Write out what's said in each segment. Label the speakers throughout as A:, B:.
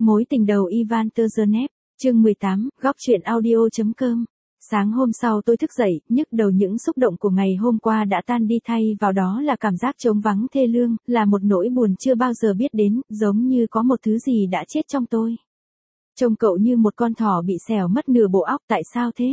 A: Mối tình đầu Ivan Turgenev, chương 18, góc truyện audio.com. Sáng hôm sau tôi thức dậy, nhức đầu những xúc động của ngày hôm qua đã tan đi thay vào đó là cảm giác trống vắng thê lương, là một nỗi buồn chưa bao giờ biết đến, giống như có một thứ gì đã chết trong tôi. Trông cậu như một con thỏ bị xẻo mất nửa bộ óc, tại sao thế?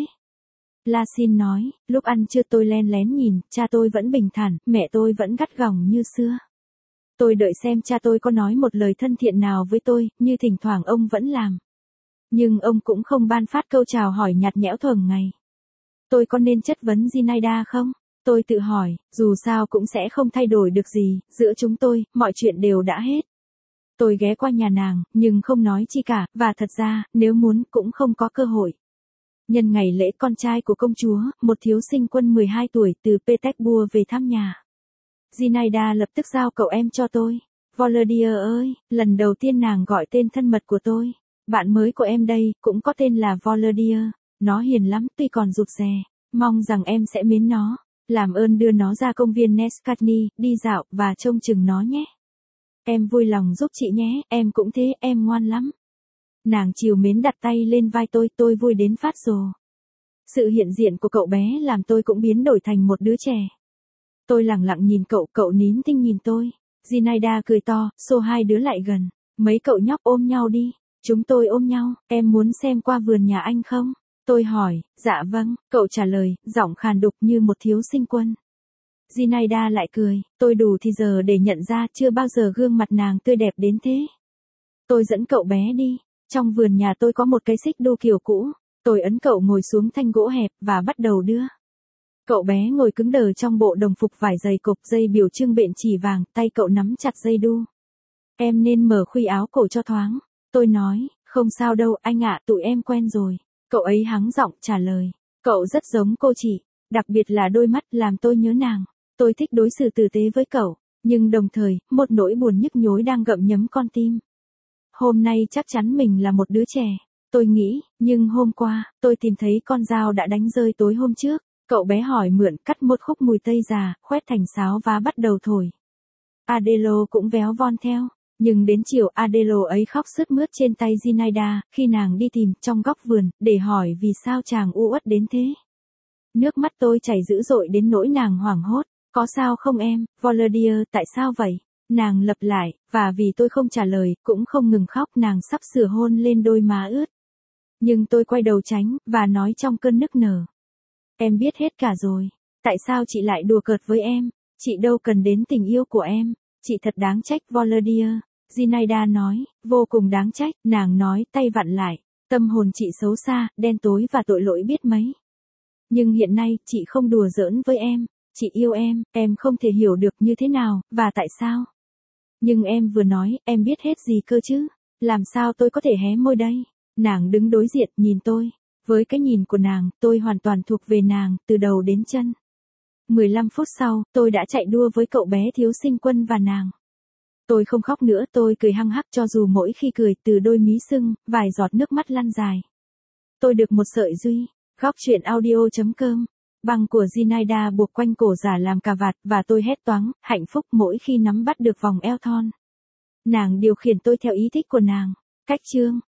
A: Lasin nói, lúc ăn trưa tôi len lén nhìn, cha tôi vẫn bình thản, mẹ tôi vẫn gắt gỏng như xưa. Tôi đợi xem cha tôi có nói một lời thân thiện nào với tôi, như thỉnh thoảng ông vẫn làm. Nhưng ông cũng không ban phát câu chào hỏi nhạt nhẽo thường ngày. Tôi có nên chất vấn Zinaida không? Tôi tự hỏi, dù sao cũng sẽ không thay đổi được gì, giữa chúng tôi, mọi chuyện đều đã hết. Tôi ghé qua nhà nàng, nhưng không nói chi cả, và thật ra, nếu muốn, cũng không có cơ hội. Nhân ngày lễ con trai của công chúa, một thiếu sinh quân 12 tuổi từ Petersburg về thăm nhà. Zinaida lập tức giao cậu em cho tôi. Volodya ơi, lần đầu tiên nàng gọi tên thân mật của tôi. Bạn mới của em đây, cũng có tên là Volodya. Nó hiền lắm, tuy còn rụt rè. Mong rằng em sẽ mến nó. Làm ơn đưa nó ra công viên Neskatny, đi dạo, và trông chừng nó nhé. Em vui lòng giúp chị nhé, em cũng thế, em ngoan lắm. Nàng trìu mến đặt tay lên vai tôi vui đến phát rồ. Sự hiện diện của cậu bé làm tôi cũng biến đổi thành một đứa trẻ. Tôi lặng lặng nhìn cậu nín thinh nhìn tôi. Zinaida cười to, xô hai đứa lại gần. Mấy cậu nhóc ôm nhau đi. Chúng tôi ôm nhau, em muốn xem qua vườn nhà anh không? Tôi hỏi, dạ vâng, cậu trả lời, giọng khàn đục như một thiếu sinh quân. Zinaida lại cười, tôi đủ thì giờ để nhận ra chưa bao giờ gương mặt nàng tươi đẹp đến thế. Tôi dẫn cậu bé đi, trong vườn nhà tôi có một cái xích đu kiểu cũ. Tôi ấn cậu ngồi xuống thanh gỗ hẹp và bắt đầu đưa. Cậu bé ngồi cứng đờ trong bộ đồng phục vải dày cộc, dây biểu trưng bện chỉ vàng, tay cậu nắm chặt dây đu. Em nên mở khuy áo cổ cho thoáng. Tôi nói, không sao đâu anh ạ, tụi em quen rồi. Cậu ấy hắng giọng trả lời, cậu rất giống cô chị, đặc biệt là đôi mắt làm tôi nhớ nàng. Tôi thích đối xử tử tế với cậu, nhưng đồng thời, một nỗi buồn nhức nhối đang gặm nhấm con tim. Hôm nay chắc chắn mình là một đứa trẻ. Tôi nghĩ, nhưng hôm qua, tôi tìm thấy con dao đã đánh rơi tối hôm trước. Cậu bé hỏi mượn, cắt một khúc mùi tây già, khoét thành sáo và bắt đầu thổi. Adelo cũng véo von theo. Nhưng đến chiều Adelo ấy khóc sướt mướt trên tay Zinaida, khi nàng đi tìm trong góc vườn, để hỏi vì sao chàng u uất đến thế. Nước mắt tôi chảy dữ dội đến nỗi nàng hoảng hốt. Có sao không em, Volodya, tại sao vậy? Nàng lặp lại, và vì tôi không trả lời, cũng không ngừng khóc, nàng sắp sửa hôn lên đôi má ướt. Nhưng tôi quay đầu tránh, và nói trong cơn nức nở. Em biết hết cả rồi. Tại sao chị lại đùa cợt với em? Chị đâu cần đến tình yêu của em. Chị thật đáng trách, Volodya. Zinaida nói, vô cùng đáng trách, nàng nói, tay vặn lại. Tâm hồn chị xấu xa, đen tối và tội lỗi biết mấy. Nhưng hiện nay, chị không đùa giỡn với em. Chị yêu em không thể hiểu được như thế nào, và tại sao. Nhưng em vừa nói, em biết hết gì cơ chứ? Làm sao tôi có thể hé môi đây? Nàng đứng đối diện, nhìn tôi. Với cái nhìn của nàng, tôi hoàn toàn thuộc về nàng, từ đầu đến chân. 15 phút sau, tôi đã chạy đua với cậu bé thiếu sinh quân và nàng. Tôi không khóc nữa, tôi cười hăng hắc cho dù mỗi khi cười từ đôi mí sưng, vài giọt nước mắt lăn dài. Tôi được một sợi duy, góc truyện audio.com. Băng của Zinaida buộc quanh cổ giả làm cà vạt và tôi hét toáng, hạnh phúc mỗi khi nắm bắt được vòng eo thon. Nàng điều khiển tôi theo ý thích của nàng. Cách chương